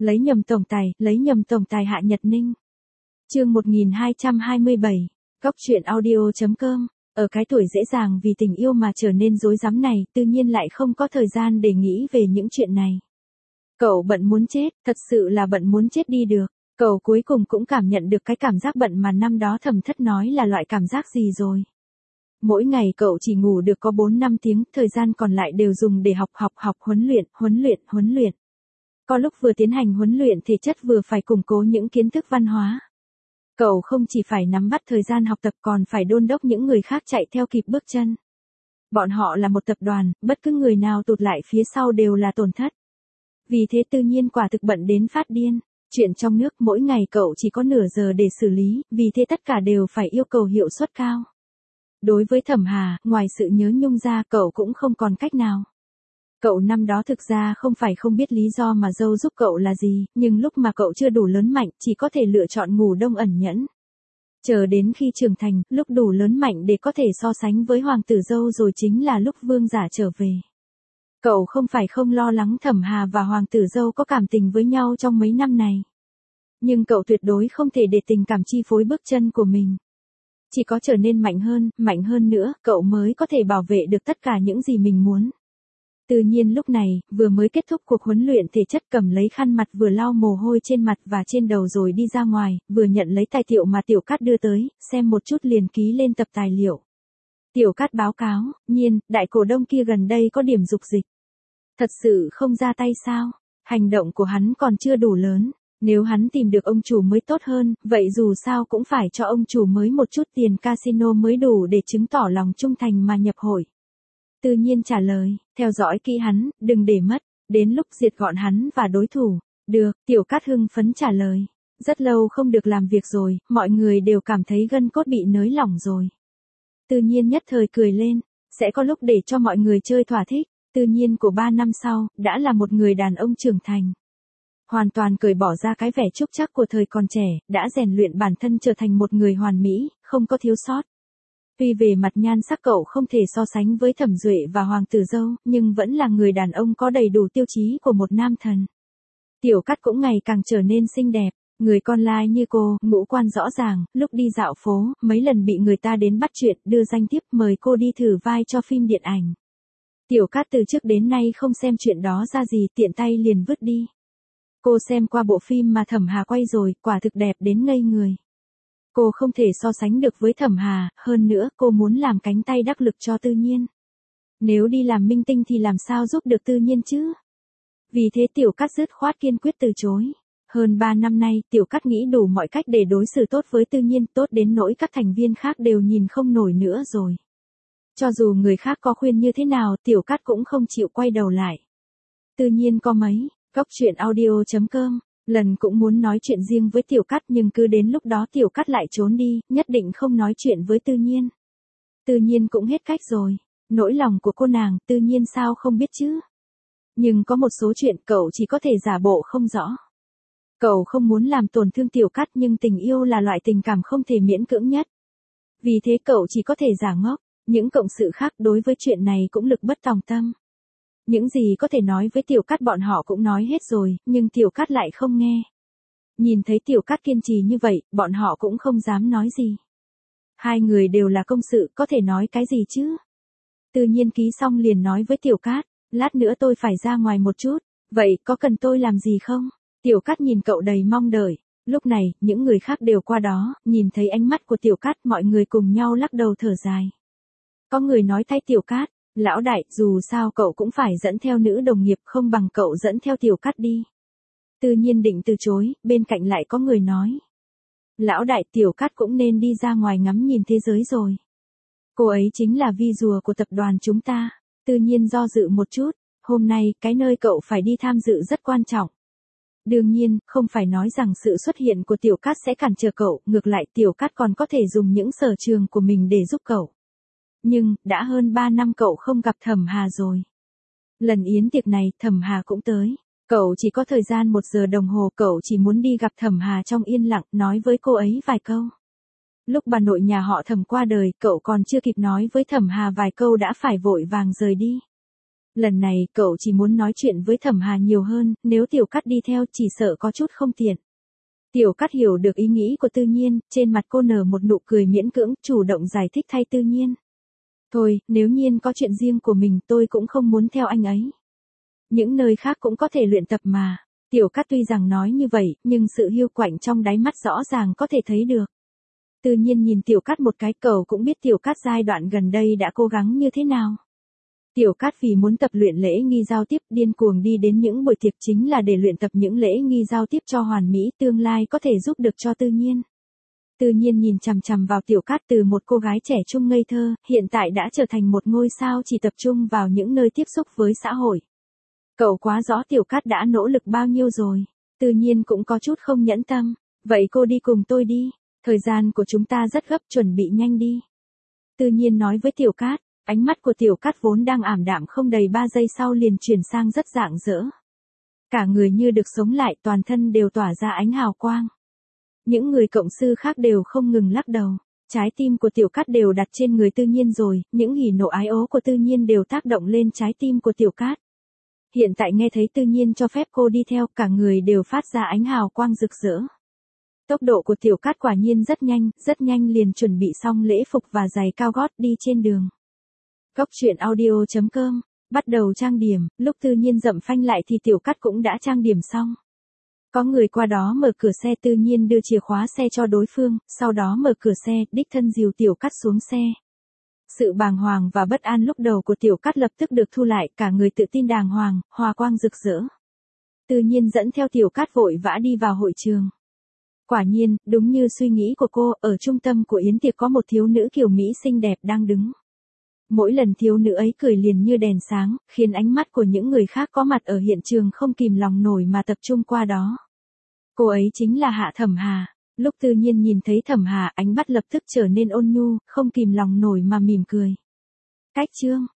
Lấy nhầm tổng tài Hạ Nhật Ninh. Chương 1227, Góc truyện audio.com. Ở cái tuổi dễ dàng vì tình yêu mà trở nên rối rắm này, tự nhiên lại không có thời gian để nghĩ về những chuyện này. Cậu bận muốn chết, thật sự là bận muốn chết đi được. Cậu cuối cùng cũng cảm nhận được cái cảm giác bận mà năm đó Thẩm Thất nói là loại cảm giác gì rồi. Mỗi ngày cậu chỉ ngủ được có 4-5 tiếng, thời gian còn lại đều dùng để học, huấn luyện. Có lúc vừa tiến hành huấn luyện thể chất vừa phải củng cố những kiến thức văn hóa. Cậu không chỉ phải nắm bắt thời gian học tập còn phải đôn đốc những người khác chạy theo kịp bước chân. Bọn họ là một tập đoàn, bất cứ người nào tụt lại phía sau đều là tổn thất. Vì thế tự nhiên quả thực bận đến phát điên. Chuyện trong nước mỗi ngày cậu chỉ có nửa giờ để xử lý, vì thế tất cả đều phải yêu cầu hiệu suất cao. Đối với Thẩm Hà, ngoài sự nhớ nhung ra cậu cũng không còn cách nào. Cậu năm đó thực ra không phải không biết lý do mà dâu giúp cậu là gì, nhưng lúc mà cậu chưa đủ lớn mạnh chỉ có thể lựa chọn ngủ đông ẩn nhẫn. Chờ đến khi trưởng thành, lúc đủ lớn mạnh để có thể so sánh với hoàng tử dâu rồi chính là lúc vương giả trở về. Cậu không phải không lo lắng Thẩm Hà và hoàng tử dâu có cảm tình với nhau trong mấy năm này. Nhưng cậu tuyệt đối không thể để tình cảm chi phối bước chân của mình. Chỉ có trở nên mạnh hơn nữa, cậu mới có thể bảo vệ được tất cả những gì mình muốn. Tự nhiên lúc này, vừa mới kết thúc cuộc huấn luyện thể chất cầm lấy khăn mặt vừa lau mồ hôi trên mặt và trên đầu rồi đi ra ngoài, vừa nhận lấy tài liệu mà Tiểu Cát đưa tới, xem một chút liền ký lên tập tài liệu. Tiểu Cát báo cáo, Nhiên, đại cổ đông kia gần đây có điểm dục dịch. Thật sự không ra tay sao? Hành động của hắn còn chưa đủ lớn. Nếu hắn tìm được ông chủ mới tốt hơn, vậy dù sao cũng phải cho ông chủ mới một chút tiền casino mới đủ để chứng tỏ lòng trung thành mà nhập hội. Tự nhiên trả lời, theo dõi kỹ hắn, đừng để mất, đến lúc diệt gọn hắn và đối thủ. Được, Tiểu Cát hưng phấn trả lời. Rất lâu không được làm việc rồi, mọi người đều cảm thấy gân cốt bị nới lỏng rồi. Tự nhiên nhất thời cười lên, sẽ có lúc để cho mọi người chơi thỏa thích. Tự nhiên của 3 năm sau, đã là một người đàn ông trưởng thành. Hoàn toàn cởi bỏ ra cái vẻ trúc trắc của thời còn trẻ, đã rèn luyện bản thân trở thành một người hoàn mỹ, không có thiếu sót. Tuy về mặt nhan sắc cậu không thể so sánh với Thẩm Duệ và hoàng tử dâu, nhưng vẫn là người đàn ông có đầy đủ tiêu chí của một nam thần. Tiểu Cát cũng ngày càng trở nên xinh đẹp, người con lai như cô, ngũ quan rõ ràng, lúc đi dạo phố, mấy lần bị người ta đến bắt chuyện, đưa danh thiếp mời cô đi thử vai cho phim điện ảnh. Tiểu Cát từ trước đến nay không xem chuyện đó ra gì, tiện tay liền vứt đi. Cô xem qua bộ phim mà Thẩm Hà quay rồi, quả thực đẹp đến ngây người. Cô không thể so sánh được với Thẩm Hà, hơn nữa cô muốn làm cánh tay đắc lực cho Tự Nhiên. Nếu đi làm minh tinh thì làm sao giúp được Tự Nhiên chứ? Vì thế Tiểu Cát dứt khoát kiên quyết từ chối. Hơn 3 năm nay, Tiểu Cát nghĩ đủ mọi cách để đối xử tốt với Tự Nhiên, tốt đến nỗi các thành viên khác đều nhìn không nổi nữa rồi. Cho dù người khác có khuyên như thế nào, Tiểu Cát cũng không chịu quay đầu lại. Tự Nhiên có mấy, Góc truyện audio.com, lần cũng muốn nói chuyện riêng với Tiểu Cát nhưng cứ đến lúc đó Tiểu Cát lại trốn đi, nhất định không nói chuyện với Tự Nhiên. Tự Nhiên cũng hết cách rồi, nỗi lòng của cô nàng, Tự Nhiên sao không biết chứ. Nhưng có một số chuyện cậu chỉ có thể giả bộ không rõ. Cậu không muốn làm tổn thương Tiểu Cát nhưng tình yêu là loại tình cảm không thể miễn cưỡng nhất. Vì thế cậu chỉ có thể giả ngốc, những cộng sự khác đối với chuyện này cũng lực bất tòng tâm. Những gì có thể nói với Tiểu Cát bọn họ cũng nói hết rồi, nhưng Tiểu Cát lại không nghe. Nhìn thấy Tiểu Cát kiên trì như vậy, bọn họ cũng không dám nói gì. Hai người đều là công sự, có thể nói cái gì chứ? Tự Nhiên ký xong liền nói với Tiểu Cát, lát nữa tôi phải ra ngoài một chút, vậy có cần tôi làm gì không? Tiểu Cát nhìn cậu đầy mong đợi. Lúc này, những người khác đều qua đó, nhìn thấy ánh mắt của Tiểu Cát mọi người cùng nhau lắc đầu thở dài. Có người nói thay Tiểu Cát, lão đại, dù sao cậu cũng phải dẫn theo nữ đồng nghiệp, không bằng cậu dẫn theo Tiểu Cát đi. Tự Nhiên định từ chối, bên cạnh lại có người nói. Lão đại, Tiểu Cát cũng nên đi ra ngoài ngắm nhìn thế giới rồi. Cô ấy chính là vi rùa của tập đoàn chúng ta. Tự Nhiên do dự một chút, hôm nay, cái nơi cậu phải đi tham dự rất quan trọng. Đương nhiên, không phải nói rằng sự xuất hiện của Tiểu Cát sẽ cản trở cậu, ngược lại Tiểu Cát còn có thể dùng những sở trường của mình để giúp cậu. Nhưng, đã hơn 3 năm cậu không gặp Thẩm Hà rồi. Lần yến tiệc này, Thẩm Hà cũng tới. Cậu chỉ có thời gian 1 giờ đồng hồ, cậu chỉ muốn đi gặp Thẩm Hà trong yên lặng, nói với cô ấy vài câu. Lúc bà nội nhà họ Thẩm qua đời, cậu còn chưa kịp nói với Thẩm Hà vài câu đã phải vội vàng rời đi. Lần này cậu chỉ muốn nói chuyện với Thẩm Hà nhiều hơn, nếu Tiểu Cát đi theo chỉ sợ có chút không tiện. Tiểu Cát hiểu được ý nghĩ của Tư Nhiên, trên mặt cô nở một nụ cười miễn cưỡng, chủ động giải thích thay Tư Nhiên. Thôi, nếu Nhiên có chuyện riêng của mình tôi cũng không muốn theo anh ấy. Những nơi khác cũng có thể luyện tập mà. Tiểu Cát tuy rằng nói như vậy, nhưng sự hiu quạnh trong đáy mắt rõ ràng có thể thấy được. Tư Nhiên nhìn Tiểu Cát một cái, cậu cũng biết Tiểu Cát giai đoạn gần đây đã cố gắng như thế nào. Tiểu Cát vì muốn tập luyện lễ nghi giao tiếp, điên cuồng đi đến những buổi tiệc chính là để luyện tập những lễ nghi giao tiếp cho hoàn mỹ, tương lai có thể giúp được cho Tư Nhiên. Tư Nhiên nhìn chằm chằm vào Tiểu Cát, từ một cô gái trẻ trung ngây thơ, hiện tại đã trở thành một ngôi sao chỉ tập trung vào những nơi tiếp xúc với xã hội. Cậu quá rõ Tiểu Cát đã nỗ lực bao nhiêu rồi. Tư Nhiên cũng có chút không nhẫn tâm. Vậy cô đi cùng tôi đi. Thời gian của chúng ta rất gấp, chuẩn bị nhanh đi. Tư Nhiên nói với Tiểu Cát. Ánh mắt của Tiểu Cát vốn đang ảm đạm không đầy 3 giây sau liền chuyển sang rất rạng rỡ. Cả người như được sống lại, toàn thân đều tỏa ra ánh hào quang. Những người cộng sư khác đều không ngừng lắc đầu. Trái tim của Tiểu Cát đều đặt trên người Tư Nhiên rồi, những hỉ nộ ái ố của Tư Nhiên đều tác động lên trái tim của Tiểu Cát. Hiện tại nghe thấy Tư Nhiên cho phép cô đi theo, cả người đều phát ra ánh hào quang rực rỡ. Tốc độ của Tiểu Cát quả nhiên rất nhanh liền chuẩn bị xong lễ phục và giày cao gót đi trên đường. Cốc truyện audio.com, bắt đầu trang điểm, lúc Tư Nhiên dậm phanh lại thì Tiểu Cát cũng đã trang điểm xong. Có người qua đó mở cửa xe, Tư Nhiên đưa chìa khóa xe cho đối phương, sau đó mở cửa xe, đích thân dìu Tiểu Cát xuống xe. Sự bàng hoàng và bất an lúc đầu của Tiểu Cát lập tức được thu lại, cả người tự tin đàng hoàng, hòa quang rực rỡ. Tư Nhiên dẫn theo Tiểu Cát vội vã đi vào hội trường. Quả nhiên, đúng như suy nghĩ của cô, ở trung tâm của yến tiệc có một thiếu nữ kiểu Mỹ xinh đẹp đang đứng. Mỗi lần thiếu nữ ấy cười liền như đèn sáng, khiến ánh mắt của những người khác có mặt ở hiện trường không kìm lòng nổi mà tập trung qua đó. Cô ấy chính là Hạ Thẩm Hà. Lúc Tư Nhiên nhìn thấy Thẩm Hà, ánh mắt lập tức trở nên ôn nhu, không kìm lòng nổi mà mỉm cười. Cách chương